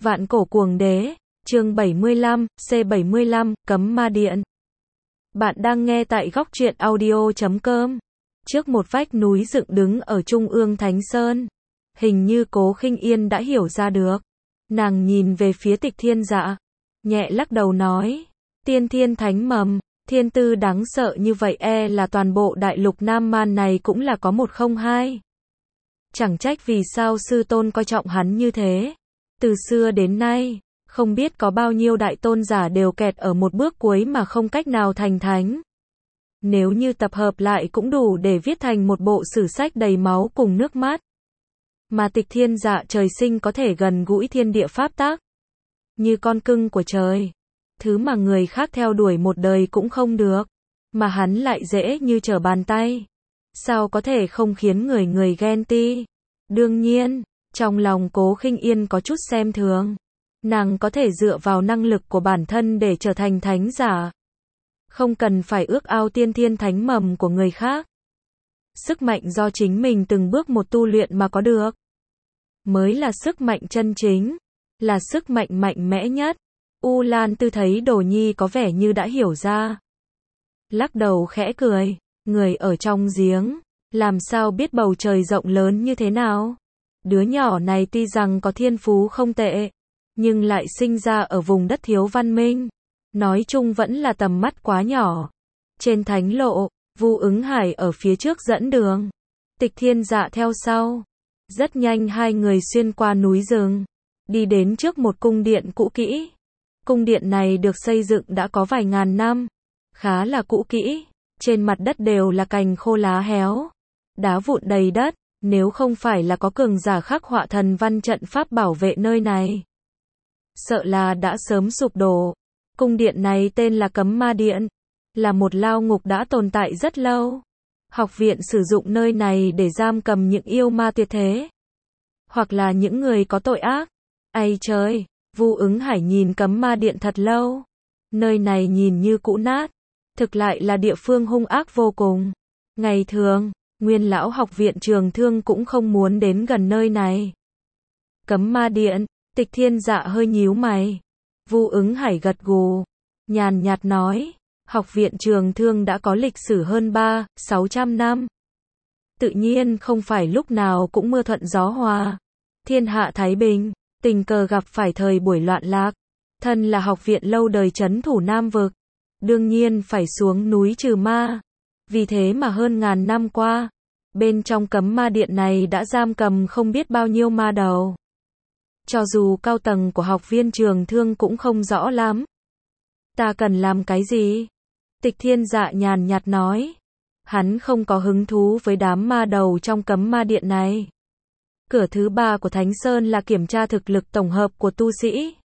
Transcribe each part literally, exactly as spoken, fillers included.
Vạn cổ cuồng đế, chương bảy mươi lăm, C bảy mươi lăm, cấm ma điện. Bạn đang nghe tại góc truyện audio chấm com. Trước một vách núi dựng đứng ở trung ương Thánh Sơn. Hình như Cố Khinh Yên đã hiểu ra được. Nàng nhìn về phía Tịch Thiên Dạ, nhẹ lắc đầu nói, tiên thiên thánh mầm, thiên tư đáng sợ như vậy e là toàn bộ đại lục Nam Man này cũng là có một không hai. Chẳng trách vì sao sư tôn coi trọng hắn như thế. Từ xưa đến nay, không biết có bao nhiêu đại tôn giả đều kẹt ở một bước cuối mà không cách nào thành thánh. Nếu như tập hợp lại cũng đủ để viết thành một bộ sử sách đầy máu cùng nước mắt. Mà Tịch Thiên Dạ trời sinh có thể gần gũi thiên địa pháp tắc, như con cưng của trời. Thứ mà người khác theo đuổi một đời cũng không được, mà hắn lại dễ như trở bàn tay. Sao có thể không khiến người người ghen tị? Đương nhiên, trong lòng Cố Khinh Yên có chút xem thường. Nàng có thể dựa vào năng lực của bản thân để trở thành thánh giả. Không cần phải ước ao tiên thiên thánh mầm của người khác. Sức mạnh do chính mình từng bước một tu luyện mà có được, mới là sức mạnh chân chính, là sức mạnh mạnh mẽ nhất. U Lan Tư thấy Đồ Nhi có vẻ như đã hiểu ra. Lắc đầu khẽ cười, người ở trong giếng, làm sao biết bầu trời rộng lớn như thế nào. Đứa nhỏ này tuy rằng có thiên phú không tệ, nhưng lại sinh ra ở vùng đất thiếu văn minh. Nói chung vẫn là tầm mắt quá nhỏ. Trên thánh lộ, Vu Ứng Hải ở phía trước dẫn đường, Tịch Thiên Dạ theo sau. Rất nhanh hai người xuyên qua núi rừng, đi đến trước một cung điện cũ kỹ. Cung điện này được xây dựng đã có vài ngàn năm, khá là cũ kỹ, trên mặt đất đều là cành khô lá héo, đá vụn đầy đất, nếu không phải là có cường giả khắc họa thần văn trận pháp bảo vệ nơi này, sợ là đã sớm sụp đổ. Cung điện này tên là Cấm Ma Điện, là một lao ngục đã tồn tại rất lâu. Học viện sử dụng nơi này để giam cầm những yêu ma tuyệt thế, hoặc là những người có tội ác. Ây trời, Vu Ứng Hải nhìn Cấm Ma Điện thật lâu. Nơi này nhìn như cũ nát, thực lại là địa phương hung ác vô cùng. Ngày thường, Nguyên lão học viện Trường Thương cũng không muốn đến gần nơi này. Cấm Ma Điện, Tịch Thiên Dạ hơi nhíu mày. Vu Ứng Hải gật gù, nhàn nhạt nói, học viện Trường Thương đã có lịch sử hơn ba, sáu trăm năm. Tự nhiên không phải lúc nào cũng mưa thuận gió hòa, thiên hạ thái bình. Tình cờ gặp phải thời buổi loạn lạc, thân là học viện lâu đời trấn thủ Nam Vực, đương nhiên phải xuống núi trừ ma. Vì thế mà hơn ngàn năm qua, bên trong Cấm Ma Điện này đã giam cầm không biết bao nhiêu ma đầu. Cho dù cao tầng của học viên Trường Thương cũng không rõ lắm. Ta cần làm cái gì? Tịch Thiên Dạ nhàn nhạt nói. Hắn không có hứng thú với đám ma đầu trong Cấm Ma Điện này. Cửa thứ ba của Thánh Sơn là kiểm tra thực lực tổng hợp của tu sĩ.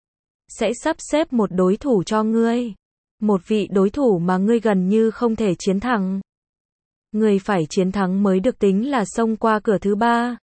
Sẽ sắp xếp một đối thủ cho ngươi. Một vị đối thủ mà ngươi gần như không thể chiến thắng. Ngươi phải chiến thắng mới được tính là xông qua cửa thứ ba.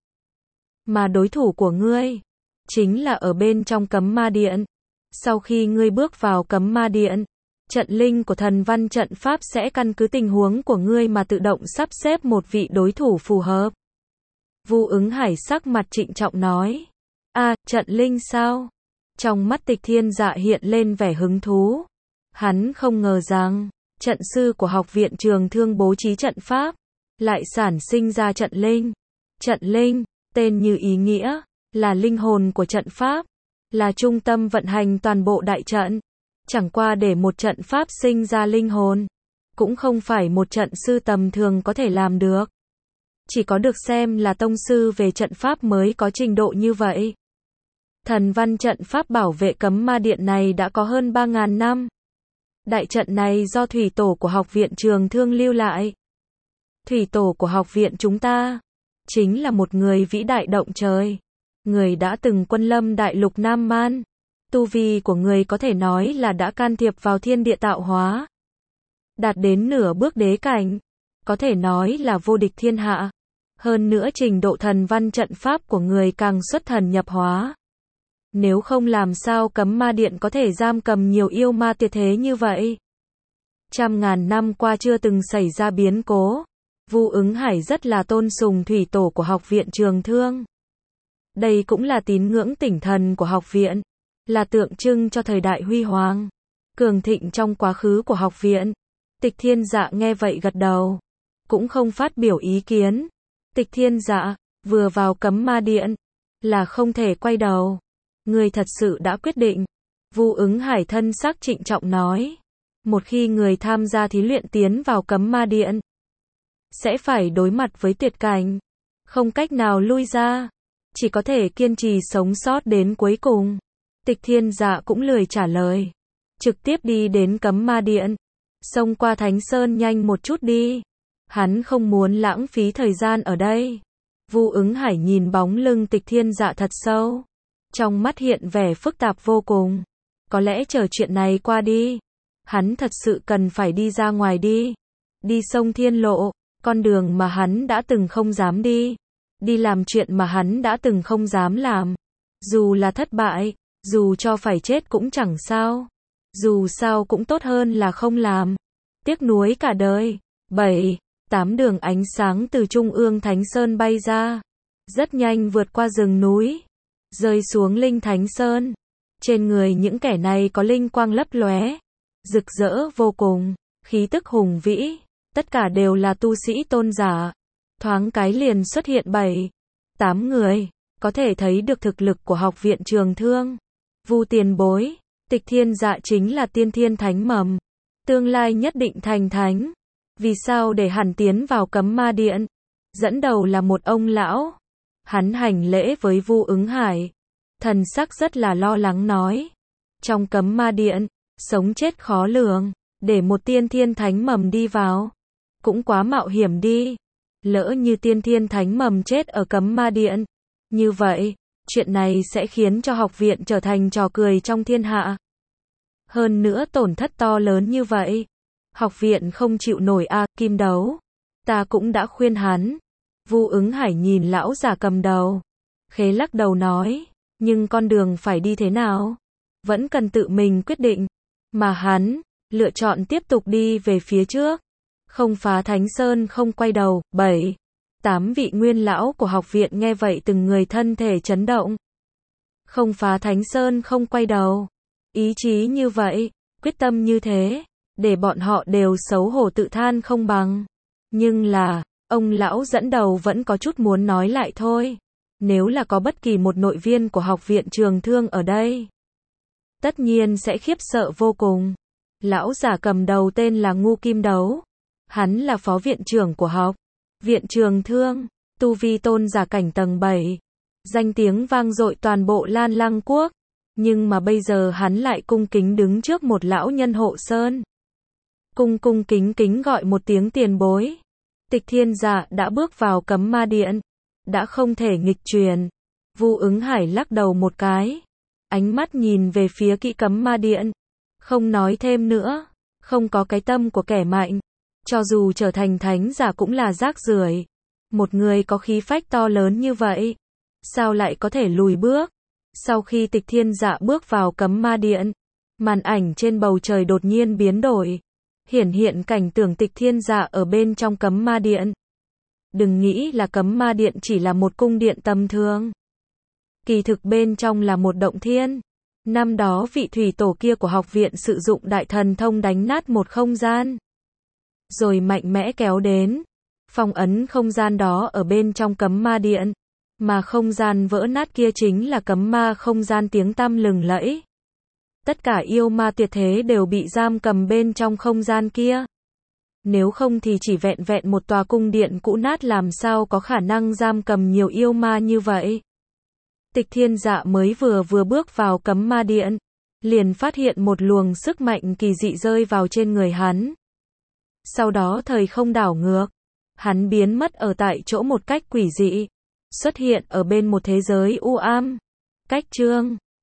Mà đối thủ của ngươi chính là ở bên trong Cấm Ma Điện. Sau khi ngươi bước vào Cấm Ma Điện, trận linh của thần văn trận pháp sẽ căn cứ tình huống của ngươi mà tự động sắp xếp một vị đối thủ phù hợp. Vu Ứng Hải sắc mặt trịnh trọng nói. A, à, trận linh sao? Trong mắt Tịch Thiên Dạ hiện lên vẻ hứng thú. Hắn không ngờ rằng, trận sư của học viện Trường Thương bố trí trận pháp, lại sản sinh ra trận linh. Trận linh, tên như ý nghĩa, là linh hồn của trận pháp, là trung tâm vận hành toàn bộ đại trận. Chẳng qua để một trận pháp sinh ra linh hồn, cũng không phải một trận sư tầm thường có thể làm được. Chỉ có được xem là tông sư về trận pháp mới có trình độ như vậy. Thần văn trận pháp bảo vệ Cấm Ma Điện này đã có hơn ba ngàn năm. Đại trận này do thủy tổ của học viện Trường Thương lưu lại. Thủy tổ của học viện chúng ta chính là một người vĩ đại động trời, người đã từng quân lâm đại lục Nam Man. Tu vi của người có thể nói là đã can thiệp vào thiên địa tạo hóa, đạt đến nửa bước đế cảnh, có thể nói là vô địch thiên hạ. Hơn nữa trình độ thần văn trận pháp của người càng xuất thần nhập hóa. Nếu không làm sao Cấm Ma Điện có thể giam cầm nhiều yêu ma tuyệt thế như vậy. Trăm ngàn năm qua chưa từng xảy ra biến cố. Vu Ứng Hải rất là tôn sùng thủy tổ của học viện Trường Thương. Đây cũng là tín ngưỡng tỉnh thần của học viện, là tượng trưng cho thời đại huy hoàng, cường thịnh trong quá khứ của học viện. Tịch Thiên Dạ nghe vậy gật đầu, cũng không phát biểu ý kiến. Tịch Thiên Dạ, vừa vào cấm ma điện, là không thể quay đầu. Người thật sự đã quyết định. Vu Ứng Hải thân sắc trịnh trọng nói. Một khi người tham gia thí luyện tiến vào cấm ma điện, sẽ phải đối mặt với tuyệt cảnh, không cách nào lui ra, chỉ có thể kiên trì sống sót đến cuối cùng. Tịch Thiên Dạ cũng lười trả lời, trực tiếp đi đến cấm ma điện, xông qua Thánh Sơn nhanh một chút đi. Hắn không muốn lãng phí thời gian ở đây. Vu Ứng Hải nhìn bóng lưng Tịch Thiên Dạ thật sâu, trong mắt hiện vẻ phức tạp vô cùng. Có lẽ chờ chuyện này qua đi, hắn thật sự cần phải đi ra ngoài đi. Đi sông Thiên Lộ, con đường mà hắn đã từng không dám đi. Đi làm chuyện mà hắn đã từng không dám làm. Dù là thất bại, dù cho phải chết cũng chẳng sao. Dù sao cũng tốt hơn là không làm. Tiếc nuối cả đời. bảy, tám đường ánh sáng từ Trung ương Thánh Sơn bay ra. Rất nhanh vượt qua rừng núi, rơi xuống Linh Thánh Sơn. Trên người những kẻ này có linh quang lấp lóe, rực rỡ vô cùng, khí tức hùng vĩ, tất cả đều là tu sĩ tôn giả. Thoáng cái liền xuất hiện bảy, tám người, có thể thấy được thực lực của học viện Trường Thương. Vu tiền bối, Tịch Thiên Dạ chính là tiên thiên thánh mầm, tương lai nhất định thành thánh. Vì sao để hắn tiến vào cấm ma điện? Dẫn đầu là một ông lão. Hắn hành lễ với Vu Ứng Hải, thần sắc rất là lo lắng nói. Trong cấm ma điện, sống chết khó lường, để một tiên thiên thánh mầm đi vào, cũng quá mạo hiểm đi. Lỡ như tiên thiên thánh mầm chết ở cấm ma điện, như vậy, chuyện này sẽ khiến cho học viện trở thành trò cười trong thiên hạ. Hơn nữa tổn thất to lớn như vậy, học viện không chịu nổi a. À, Kim Đấu, ta cũng đã khuyên hắn. Vu Ứng Hải nhìn lão già cầm đầu, khẽ lắc đầu nói, nhưng con đường phải đi thế nào, vẫn cần tự mình quyết định. Mà hắn lựa chọn tiếp tục đi về phía trước, không phá Thánh Sơn không quay đầu. Bảy, tám vị nguyên lão của học viện nghe vậy từng người thân thể chấn động. Không phá Thánh Sơn không quay đầu, ý chí như vậy, quyết tâm như thế, để bọn họ đều xấu hổ tự than không bằng. Nhưng là, ông lão dẫn đầu vẫn có chút muốn nói lại thôi. Nếu là có bất kỳ một nội viên của học viện Trường Thương ở đây, tất nhiên sẽ khiếp sợ vô cùng. Lão giả cầm đầu tên là Ngu Kim Đấu. Hắn là phó viện trưởng của học viện Trường Thương, tu vi tôn giả cảnh tầng bảy. Danh tiếng vang dội toàn bộ Lan Lăng quốc. Nhưng mà bây giờ hắn lại cung kính đứng trước một lão nhân hộ sơn. Cung cung kính kính gọi một tiếng tiền bối. Tịch Thiên Dạ đã bước vào cấm ma điện, đã không thể nghịch truyền. Vu Ứng Hải lắc đầu một cái, ánh mắt nhìn về phía kỹ cấm ma điện, không nói thêm nữa. Không có cái tâm của kẻ mạnh, cho dù trở thành thánh giả cũng là rác rưởi. Một người có khí phách to lớn như vậy, sao lại có thể lùi bước? Sau khi Tịch Thiên Dạ bước vào cấm ma điện, màn ảnh trên bầu trời đột nhiên biến đổi, hiển hiện cảnh tượng Tịch Thiên Dạ ở bên trong cấm ma điện. Đừng nghĩ là cấm ma điện chỉ là một cung điện tầm thường. Kỳ thực bên trong là một động thiên. Năm đó vị thủy tổ kia của học viện sử dụng đại thần thông đánh nát một không gian, rồi mạnh mẽ kéo đến, phong ấn không gian đó ở bên trong cấm ma điện. Mà không gian vỡ nát kia chính là cấm ma không gian tiếng tăm lừng lẫy. Tất cả yêu ma tuyệt thế đều bị giam cầm bên trong không gian kia. Nếu không thì chỉ vẹn vẹn một tòa cung điện cũ nát làm sao có khả năng giam cầm nhiều yêu ma như vậy. Tịch Thiên Dạ mới vừa vừa bước vào cấm ma điện, liền phát hiện một luồng sức mạnh kỳ dị rơi vào trên người hắn. Sau đó thời không đảo ngược, hắn biến mất ở tại chỗ một cách quỷ dị, xuất hiện ở bên một thế giới u ám. Cách chương